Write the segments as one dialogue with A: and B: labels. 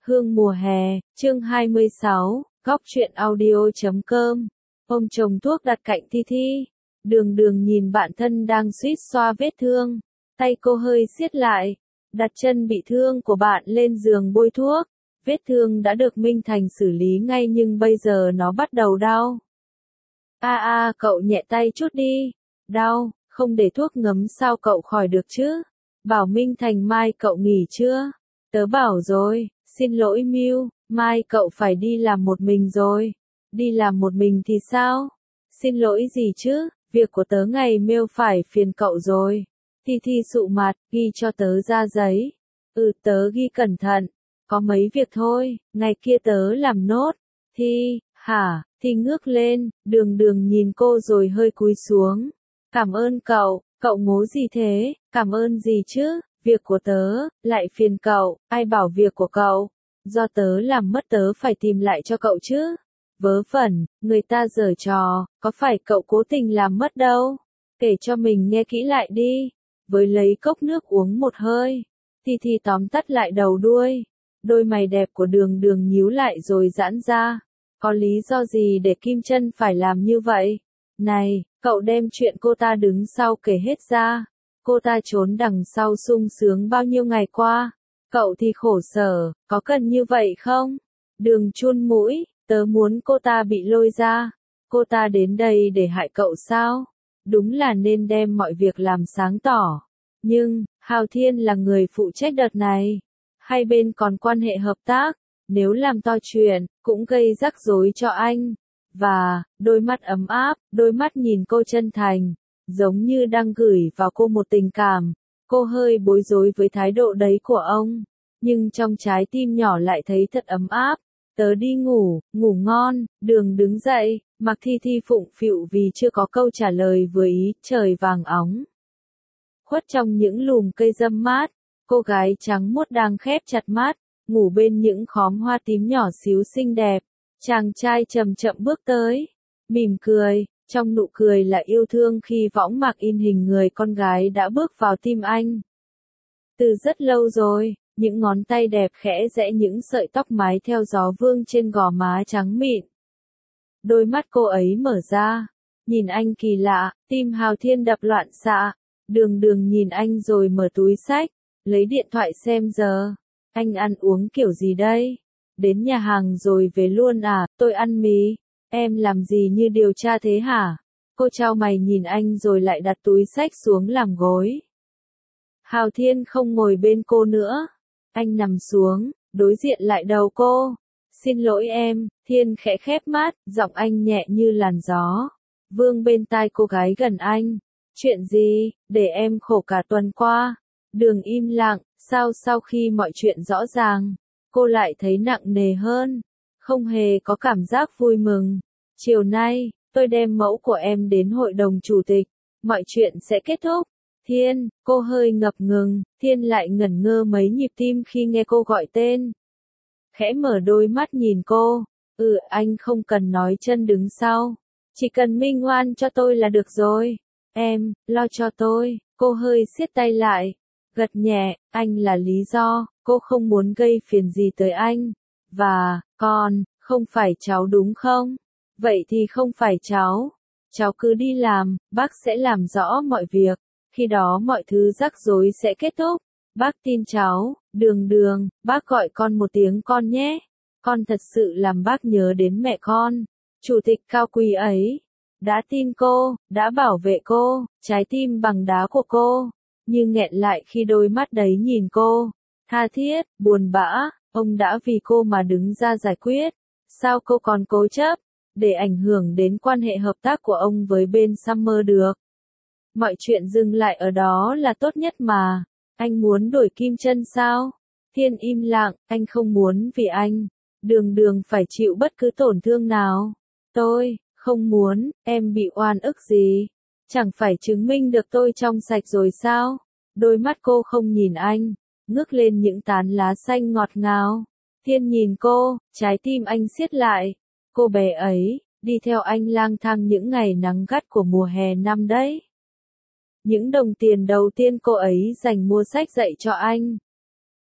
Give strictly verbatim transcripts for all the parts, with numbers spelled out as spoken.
A: Hương mùa hè, chương hai mươi sáu, góc truyện audio chấm com. Ông chồng thuốc đặt cạnh Thi Thi. Đường Đường nhìn bạn thân đang suýt xoa vết thương. Tay cô hơi siết lại. Đặt chân bị thương của bạn lên giường bôi thuốc. Vết thương đã được Minh Thành xử lý ngay nhưng bây giờ nó bắt đầu đau. A a, cậu nhẹ tay chút đi. Đau, không để thuốc ngấm sao cậu khỏi được chứ? Bảo Minh Thành mai cậu nghỉ chưa? Tớ bảo rồi, xin lỗi Miu, mai cậu phải đi làm một mình rồi. Đi làm một mình thì sao? Xin lỗi gì chứ, việc của tớ ngày mail phải phiền cậu rồi. Thi Thi sụ mặt, ghi cho tớ ra giấy. Ừ, tớ ghi cẩn thận. Có mấy việc thôi, ngày kia tớ làm nốt. Thi, hả? Thi ngước lên, Đường Đường nhìn cô rồi hơi cúi xuống. Cảm ơn cậu, cậu ngố gì thế, cảm ơn gì chứ? Việc của tớ, lại phiền cậu, ai bảo việc của cậu? Do tớ làm mất tớ phải tìm lại cho cậu chứ. Vớ vẩn, người ta giở trò, có phải cậu cố tình làm mất đâu? Kể cho mình nghe kỹ lại đi. Với lấy cốc nước uống một hơi. Thi Thi tóm tắt lại đầu đuôi. Đôi mày đẹp của Đường Đường nhíu lại rồi giãn ra. Có lý do gì để Kim Chân phải làm như vậy? Này, cậu đem chuyện cô ta đứng sau kể hết ra. Cô ta trốn đằng sau sung sướng bao nhiêu ngày qua. Cậu thì khổ sở, có cần như vậy không? Đường chun mũi, tớ muốn cô ta bị lôi ra. Cô ta đến đây để hại cậu sao? Đúng là nên đem mọi việc làm sáng tỏ. Nhưng, Hào Thiên là người phụ trách đợt này. Hai bên còn quan hệ hợp tác. Nếu làm to chuyện, cũng gây rắc rối cho anh. Và, đôi mắt ấm áp, đôi mắt nhìn cô chân thành. Giống như đang gửi vào cô một tình cảm. Cô hơi bối rối với thái độ đấy của ông. Nhưng trong trái tim nhỏ lại thấy thật ấm áp. Tớ đi ngủ, ngủ ngon. Đường đứng dậy, mặc Thi Thi phụng phịu vì chưa có câu trả lời vừa ý. Trời vàng óng. Khuất trong những lùm cây râm mát. Cô gái trắng muốt đang khép chặt mắt. Ngủ bên những khóm hoa tím nhỏ xíu xinh đẹp. Chàng trai chậm chậm bước tới. Mỉm cười. Trong nụ cười là yêu thương khi võng mạc in hình người con gái đã bước vào tim anh. Từ rất lâu rồi, những ngón tay đẹp khẽ rẽ những sợi tóc mái theo gió vương trên gò má trắng mịn. Đôi mắt cô ấy mở ra, nhìn anh kỳ lạ, tim Hào Thiên đập loạn xạ. Đường Đường nhìn anh rồi mở túi xách, lấy điện thoại xem giờ. Anh ăn uống kiểu gì đây? Đến nhà hàng rồi về luôn à? Tôi ăn mì. Em làm gì như điều tra thế hả? Cô chau mày nhìn anh rồi lại đặt túi xách xuống làm gối. Hào Thiên không ngồi bên cô nữa. Anh nằm xuống, đối diện lại đầu cô. Xin lỗi em, Thiên khẽ khép mắt, giọng anh nhẹ như làn gió. Vương bên tai cô gái gần anh. Chuyện gì, để em khổ cả tuần qua. Đường im lặng, sao sau khi mọi chuyện rõ ràng, cô lại thấy nặng nề hơn. Không hề có cảm giác vui mừng. Chiều nay, tôi đem mẫu của em đến hội đồng chủ tịch. Mọi chuyện sẽ kết thúc. Thiên, cô hơi ngập ngừng. Thiên lại ngẩn ngơ mấy nhịp tim khi nghe cô gọi tên. Khẽ mở đôi mắt nhìn cô. Ừ, anh không cần nói chân đứng sau. Chỉ cần minh oan cho tôi là được rồi. Em, lo cho tôi. Cô hơi siết tay lại. Gật nhẹ, anh là lý do. Cô không muốn gây phiền gì tới anh. Và, con, không phải cháu đúng không? Vậy thì không phải cháu. Cháu cứ đi làm, bác sẽ làm rõ mọi việc. Khi đó mọi thứ rắc rối sẽ kết thúc. Bác tin cháu. Đường Đường, bác gọi con một tiếng con nhé. Con thật sự làm bác nhớ đến mẹ con. Chủ tịch cao quý ấy. Đã tin cô, đã bảo vệ cô, trái tim bằng đá của cô. Nhưng nghẹn lại khi đôi mắt đấy nhìn cô. Tha thiết, buồn bã, ông đã vì cô mà đứng ra giải quyết. Sao cô còn cố chấp, để ảnh hưởng đến quan hệ hợp tác của ông với bên Summer được? Mọi chuyện dừng lại ở đó là tốt nhất mà. Anh muốn đổi Kim Chân sao? Thiên im lặng, anh không muốn vì anh. Đường Đường phải chịu bất cứ tổn thương nào. Tôi, không muốn, em bị oan ức gì? Chẳng phải chứng minh được tôi trong sạch rồi sao? Đôi mắt cô không nhìn anh, ngước lên những tán lá xanh ngọt ngào. Thiên nhìn cô, trái tim anh siết lại. Cô bé ấy, đi theo anh lang thang những ngày nắng gắt của mùa hè năm đấy. Những đồng tiền đầu tiên cô ấy dành mua sách dạy cho anh.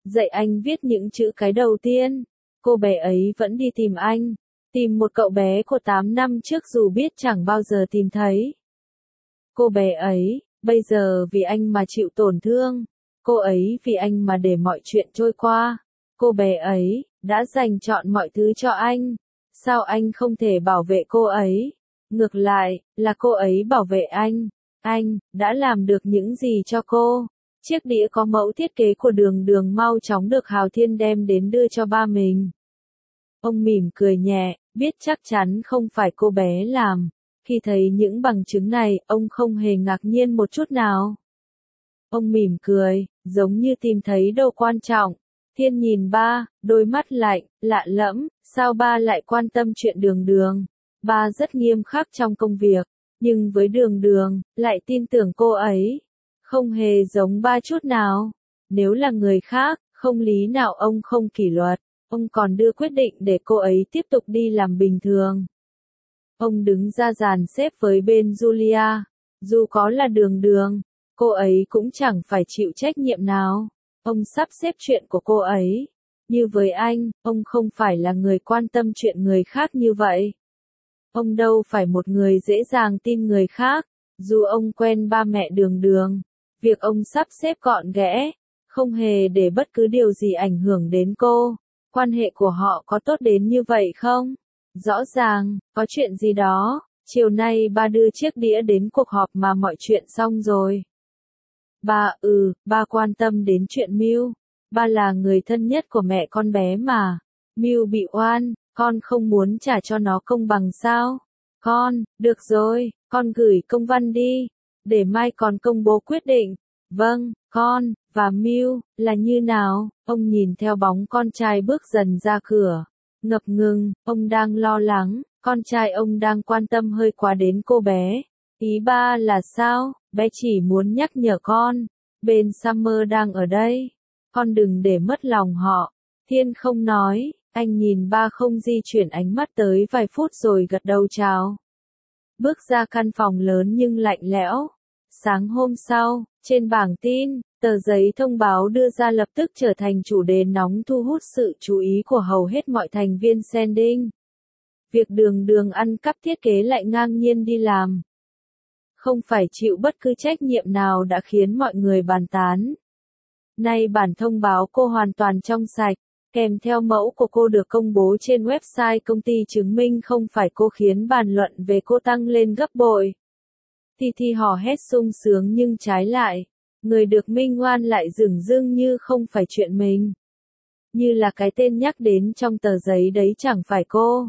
A: dạy anh viết những chữ cái đầu tiên. Cô bé ấy vẫn đi tìm anh, tìm một cậu bé của tám năm trước dù biết chẳng bao giờ tìm thấy. Cô bé ấy, bây giờ vì anh mà chịu tổn thương, cô ấy vì anh mà để mọi chuyện trôi qua. Cô bé ấy, đã dành trọn mọi thứ cho anh. Sao anh không thể bảo vệ cô ấy? Ngược lại, là cô ấy bảo vệ anh. Anh, đã làm được những gì cho cô? Chiếc đĩa có mẫu thiết kế của Đường Đường mau chóng được Hào Thiên đem đến đưa cho ba mình. Ông mỉm cười nhẹ, biết chắc chắn không phải cô bé làm. Khi thấy những bằng chứng này, ông không hề ngạc nhiên một chút nào. Ông mỉm cười, giống như tìm thấy đồ quan trọng. Thiên nhìn ba, đôi mắt lạnh, lạ lẫm, sao ba lại quan tâm chuyện Đường Đường? Ba rất nghiêm khắc trong công việc, nhưng với Đường Đường, lại tin tưởng cô ấy. Không hề giống ba chút nào. Nếu là người khác, không lý nào ông không kỷ luật, ông còn đưa quyết định để cô ấy tiếp tục đi làm bình thường. Ông đứng ra dàn xếp với bên Julia. Dù có là Đường Đường, cô ấy cũng chẳng phải chịu trách nhiệm nào. Ông sắp xếp chuyện của cô ấy. Như với anh, ông không phải là người quan tâm chuyện người khác như vậy. Ông đâu phải một người dễ dàng tin người khác. Dù ông quen ba mẹ Đường Đường, việc ông sắp xếp gọn ghẽ, không hề để bất cứ điều gì ảnh hưởng đến cô. Quan hệ của họ có tốt đến như vậy không? Rõ ràng, có chuyện gì đó. Chiều nay ba đưa chiếc đĩa đến cuộc họp mà mọi chuyện xong rồi. Ba, ừ, ba quan tâm đến chuyện Miu. Ba là người thân nhất của mẹ con bé mà. Miu bị oan, con không muốn trả cho nó công bằng sao? Con, được rồi, con gửi công văn đi. Để mai con công bố quyết định. Vâng, con, và Miu, là như nào? Ông nhìn theo bóng con trai bước dần ra cửa. Ngập ngừng, ông đang lo lắng, con trai ông đang quan tâm hơi quá đến cô bé. Ý ba là sao? Bé chỉ muốn nhắc nhở con. Bên Summer đang ở đây. Con đừng để mất lòng họ. Thiên không nói, anh nhìn ba không di chuyển ánh mắt tới vài phút rồi gật đầu chào. Bước ra căn phòng lớn nhưng lạnh lẽo. Sáng hôm sau, trên bảng tin, tờ giấy thông báo đưa ra lập tức trở thành chủ đề nóng thu hút sự chú ý của hầu hết mọi thành viên Sending. Việc Đường Đường ăn cắp thiết kế lại ngang nhiên đi làm. Không phải chịu bất cứ trách nhiệm nào đã khiến mọi người bàn tán. Nay bản thông báo cô hoàn toàn trong sạch, kèm theo mẫu của cô được công bố trên website công ty chứng minh không phải cô khiến bàn luận về cô tăng lên gấp bội. Thi Thi hò hét sung sướng nhưng trái lại, người được minh oan lại dửng dưng như không phải chuyện mình. Như là cái tên nhắc đến trong tờ giấy đấy chẳng phải cô.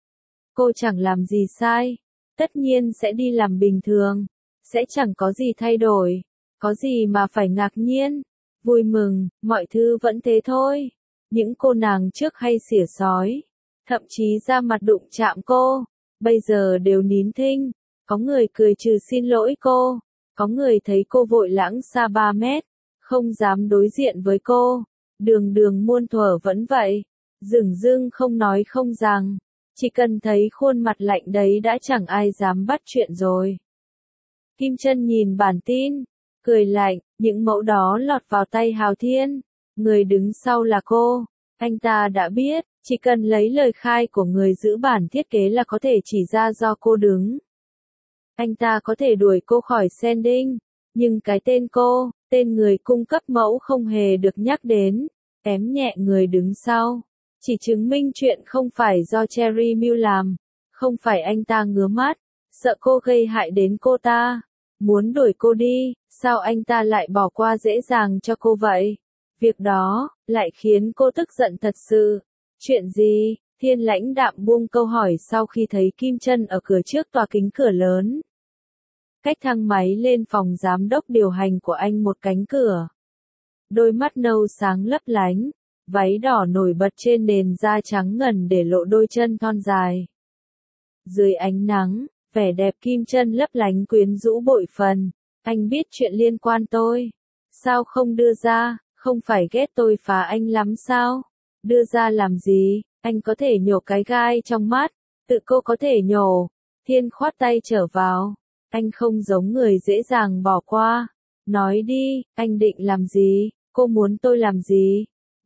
A: Cô chẳng làm gì sai, tất nhiên sẽ đi làm bình thường, sẽ chẳng có gì thay đổi, có gì mà phải ngạc nhiên, vui mừng, mọi thứ vẫn thế thôi. Những cô nàng trước hay xỉa sói, thậm chí ra mặt đụng chạm cô, bây giờ đều nín thinh. Có người cười trừ xin lỗi cô, có người thấy cô vội lãng xa ba mét, không dám đối diện với cô. Đường Đường muôn thuở vẫn vậy, dửng dưng không nói không rằng, chỉ cần thấy khuôn mặt lạnh đấy đã chẳng ai dám bắt chuyện rồi. Kim Chân nhìn bản tin, cười lạnh, những mẫu đó lọt vào tay Hào Thiên, người đứng sau là cô. Anh ta đã biết, chỉ cần lấy lời khai của người giữ bản thiết kế là có thể chỉ ra do cô đứng. Anh ta có thể đuổi cô khỏi Sending, nhưng cái tên cô, tên người cung cấp mẫu không hề được nhắc đến, kém nhẹ người đứng sau. Chỉ chứng minh chuyện không phải do Cherry Miu làm, không phải anh ta ngứa mắt, sợ cô gây hại đến cô ta, muốn đuổi cô đi, sao anh ta lại bỏ qua dễ dàng cho cô vậy? Việc đó, lại khiến cô tức giận thật sự. Chuyện gì? Thiên lãnh đạm buông câu hỏi sau khi thấy Kim Chân ở cửa trước tòa kính cửa lớn. Cách thang máy lên phòng giám đốc điều hành của anh một cánh cửa. Đôi mắt nâu sáng lấp lánh, váy đỏ nổi bật trên nền da trắng ngần để lộ đôi chân thon dài. Dưới ánh nắng, vẻ đẹp Kim Chân lấp lánh quyến rũ bội phần. Anh biết chuyện liên quan tôi. Sao không đưa ra, không phải ghét tôi phá anh lắm sao? Đưa ra làm gì, anh có thể nhổ cái gai trong mắt, tự cô có thể nhổ. Thiên khoát tay trở vào. Anh không giống người dễ dàng bỏ qua. Nói đi, anh định làm gì, cô muốn tôi làm gì?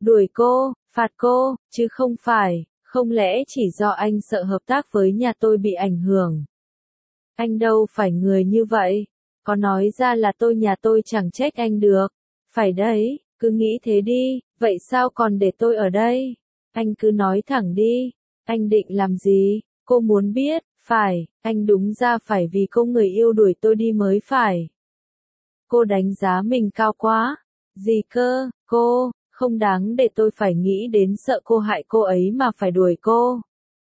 A: Đuổi cô, phạt cô, chứ không phải, không lẽ chỉ do anh sợ hợp tác với nhà tôi bị ảnh hưởng. Anh đâu phải người như vậy, có nói ra là tôi nhà tôi chẳng trách anh được. Phải đấy, cứ nghĩ thế đi, vậy sao còn để tôi ở đây? Anh cứ nói thẳng đi, anh định làm gì? Cô muốn biết, phải, anh đúng ra phải vì cô người yêu đuổi tôi đi mới phải. Cô đánh giá mình cao quá. Gì cơ, cô, không đáng để tôi phải nghĩ đến sợ cô hại cô ấy mà phải đuổi cô.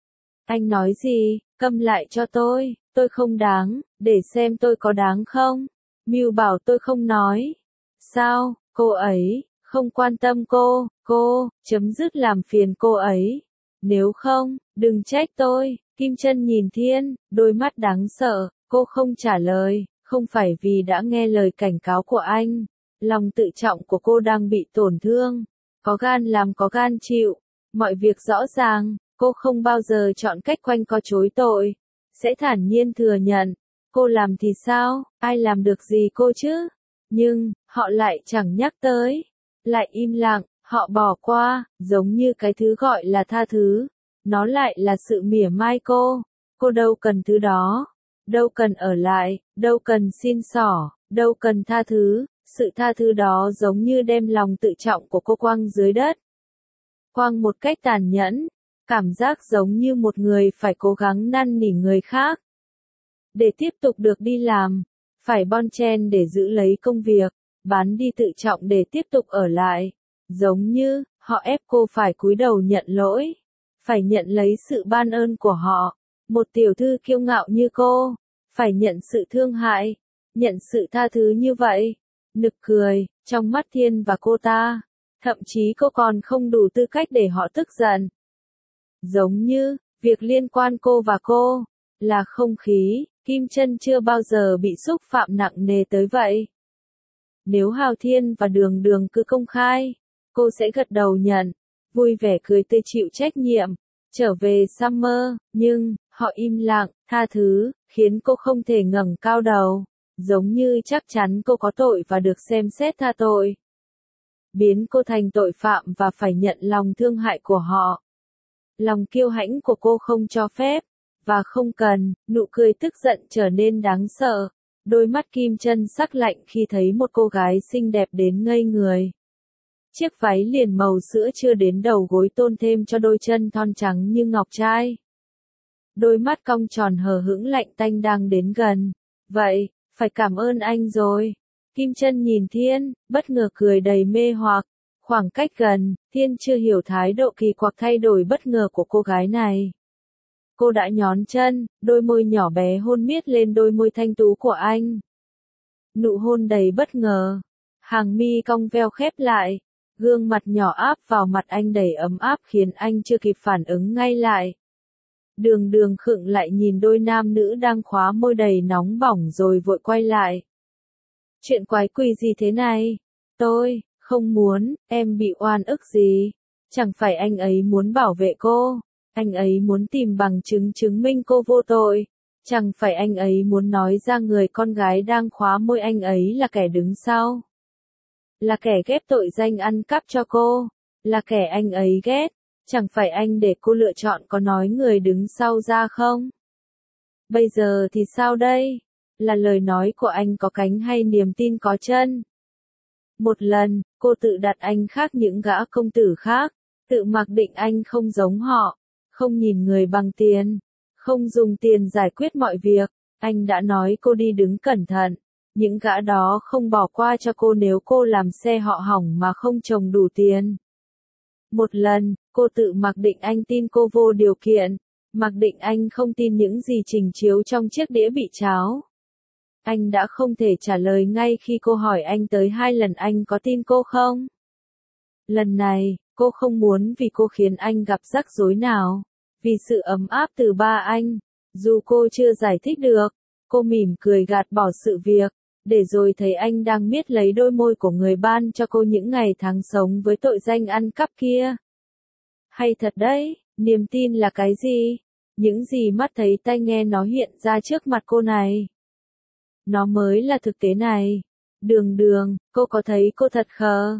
A: Anh nói gì, câm lại cho tôi, tôi không đáng, để xem tôi có đáng không? Mưu bảo tôi không nói. Sao, cô ấy, không quan tâm cô, cô, chấm dứt làm phiền cô ấy. Nếu không, đừng trách tôi. Kim Chân nhìn Thiên, đôi mắt đáng sợ, cô không trả lời, không phải vì đã nghe lời cảnh cáo của anh. Lòng tự trọng của cô đang bị tổn thương. Có gan làm có gan chịu. Mọi việc rõ ràng, cô không bao giờ chọn cách quanh co chối tội. Sẽ thản nhiên thừa nhận. Cô làm thì sao, ai làm được gì cô chứ? Nhưng, họ lại chẳng nhắc tới. Lại im lặng, họ bỏ qua, giống như cái thứ gọi là tha thứ. Nó lại là sự mỉa mai cô. Cô đâu cần thứ đó. Đâu cần ở lại, đâu cần xin xỏ, đâu cần tha thứ. Sự tha thứ đó giống như đem lòng tự trọng của cô quăng dưới đất. Quăng một cách tàn nhẫn. Cảm giác giống như một người phải cố gắng năn nỉ người khác. Để tiếp tục được đi làm. Phải bon chen để giữ lấy công việc. Bán đi tự trọng để tiếp tục ở lại. Giống như, họ ép cô phải cúi đầu nhận lỗi. Phải nhận lấy sự ban ơn của họ. Một tiểu thư kiêu ngạo như cô. Phải nhận sự thương hại. Nhận sự tha thứ như vậy. Nực cười, trong mắt Thiên và cô ta. Thậm chí cô còn không đủ tư cách để họ tức giận. Giống như, việc liên quan cô và cô, là không khí, Kim Chân chưa bao giờ bị xúc phạm nặng nề tới vậy. Nếu Hào Thiên và Đường Đường cứ công khai, cô sẽ gật đầu nhận, vui vẻ cười tươi chịu trách nhiệm, trở về Summer, nhưng, họ im lặng, tha thứ, khiến cô không thể ngẩng cao đầu, giống như chắc chắn cô có tội và được xem xét tha tội. Biến cô thành tội phạm và phải nhận lòng thương hại của họ. Lòng kiêu hãnh của cô không cho phép, và không cần, nụ cười tức giận trở nên đáng sợ. Đôi mắt Kim Chân sắc lạnh khi thấy một cô gái xinh đẹp đến ngây người. Chiếc váy liền màu sữa chưa đến đầu gối tôn thêm cho đôi chân thon trắng như ngọc trai. Đôi mắt cong tròn hờ hững lạnh tanh đang đến gần. Vậy, phải cảm ơn anh rồi. Kim Chân nhìn Thiên, bất ngờ cười đầy mê hoặc. Khoảng cách gần, Thiên chưa hiểu thái độ kỳ quặc thay đổi bất ngờ của cô gái này. Cô đã nhón chân, đôi môi nhỏ bé hôn miết lên đôi môi thanh tú của anh. Nụ hôn đầy bất ngờ. Hàng mi cong veo khép lại. Gương mặt nhỏ áp vào mặt anh đầy ấm áp khiến anh chưa kịp phản ứng ngay lại. Đường Đường khựng lại nhìn đôi nam nữ đang khóa môi đầy nóng bỏng rồi vội quay lại. Chuyện quái quỷ gì thế này? Tôi, không muốn, em bị oan ức gì? Chẳng phải anh ấy muốn bảo vệ cô? Anh ấy muốn tìm bằng chứng chứng minh cô vô tội? Chẳng phải anh ấy muốn nói ra người con gái đang khóa môi anh ấy là kẻ đứng sau? Là kẻ ghép tội danh ăn cắp cho cô? Là kẻ anh ấy ghét? Chẳng phải anh để cô lựa chọn có nói người đứng sau ra không? Bây giờ thì sao đây? Là lời nói của anh có cánh hay niềm tin có chân? Một lần, cô tự đặt anh khác những gã công tử khác, tự mặc định anh không giống họ, không nhìn người bằng tiền, không dùng tiền giải quyết mọi việc. Anh đã nói cô đi đứng cẩn thận, những gã đó không bỏ qua cho cô nếu cô làm xe họ hỏng mà không trồng đủ tiền. Một lần, cô tự mặc định anh tin cô vô điều kiện, mặc định anh không tin những gì trình chiếu trong chiếc đĩa bị cháo. Anh đã không thể trả lời ngay khi cô hỏi anh tới hai lần anh có tin cô không? Lần này, cô không muốn vì cô khiến anh gặp rắc rối nào. Vì sự ấm áp từ ba anh. Dù cô chưa giải thích được, cô mỉm cười gạt bỏ sự việc, để rồi thấy anh đang miết lấy đôi môi của người ban cho cô những ngày tháng sống với tội danh ăn cắp kia. Hay thật đấy, niềm tin là cái gì? Những gì mắt thấy tai nghe nó hiện ra trước mặt cô này. Nó mới là thực tế này. Đường Đường, cô có thấy cô thật khờ?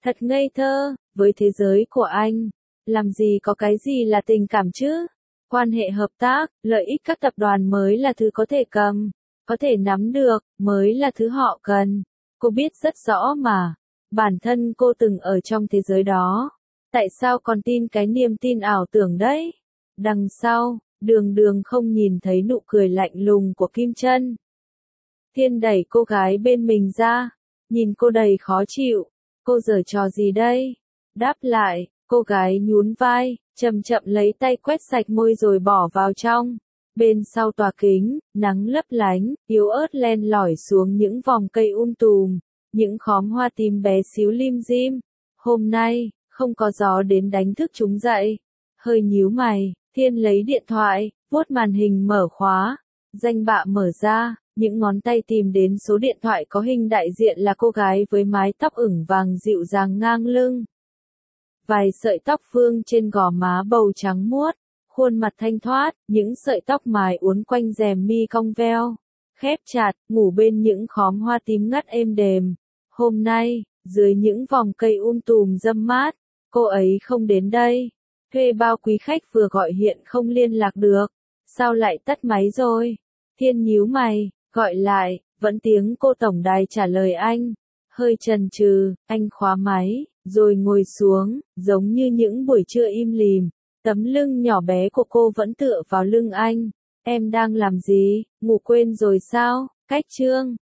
A: Thật ngây thơ, với thế giới của anh, làm gì có cái gì là tình cảm chứ? Quan hệ hợp tác, lợi ích các tập đoàn mới là thứ có thể cầm, có thể nắm được, mới là thứ họ cần. Cô biết rất rõ mà, bản thân cô từng ở trong thế giới đó. Tại sao còn tin cái niềm tin ảo tưởng đấy? Đằng sau, Đường Đường không nhìn thấy nụ cười lạnh lùng của Kim Chân. Thiên đẩy cô gái bên mình ra, nhìn cô đầy khó chịu. Cô giở trò gì đây? Đáp lại, cô gái nhún vai, chậm chậm lấy tay quét sạch môi rồi bỏ vào trong. Bên sau tòa kính, nắng lấp lánh, yếu ớt len lỏi xuống những vòng cây um tùm, những khóm hoa tím bé xíu lim dim. Hôm nay, không có gió đến đánh thức chúng dậy. Hơi nhíu mày, Thiên lấy điện thoại, vuốt màn hình mở khóa. Danh bạ mở ra, những ngón tay tìm đến số điện thoại có hình đại diện là cô gái với mái tóc ửng vàng dịu dàng ngang lưng. Vài sợi tóc vương trên gò má bầu trắng muốt, khuôn mặt thanh thoát, những sợi tóc mài uốn quanh rèm mi cong veo, khép chặt, ngủ bên những khóm hoa tím ngắt êm đềm. Hôm nay, dưới những vòng cây um tùm râm mát, cô ấy không đến đây. Thuê bao quý khách vừa gọi hiện không liên lạc được. Sao lại tắt máy rồi? Thiên nhíu mày, gọi lại, vẫn tiếng cô tổng đài trả lời anh. Hơi chần chừ, anh khóa máy, rồi ngồi xuống, giống như những buổi trưa im lìm. Tấm lưng nhỏ bé của cô vẫn tựa vào lưng anh. Em đang làm gì? Ngủ quên rồi sao? Cách chương.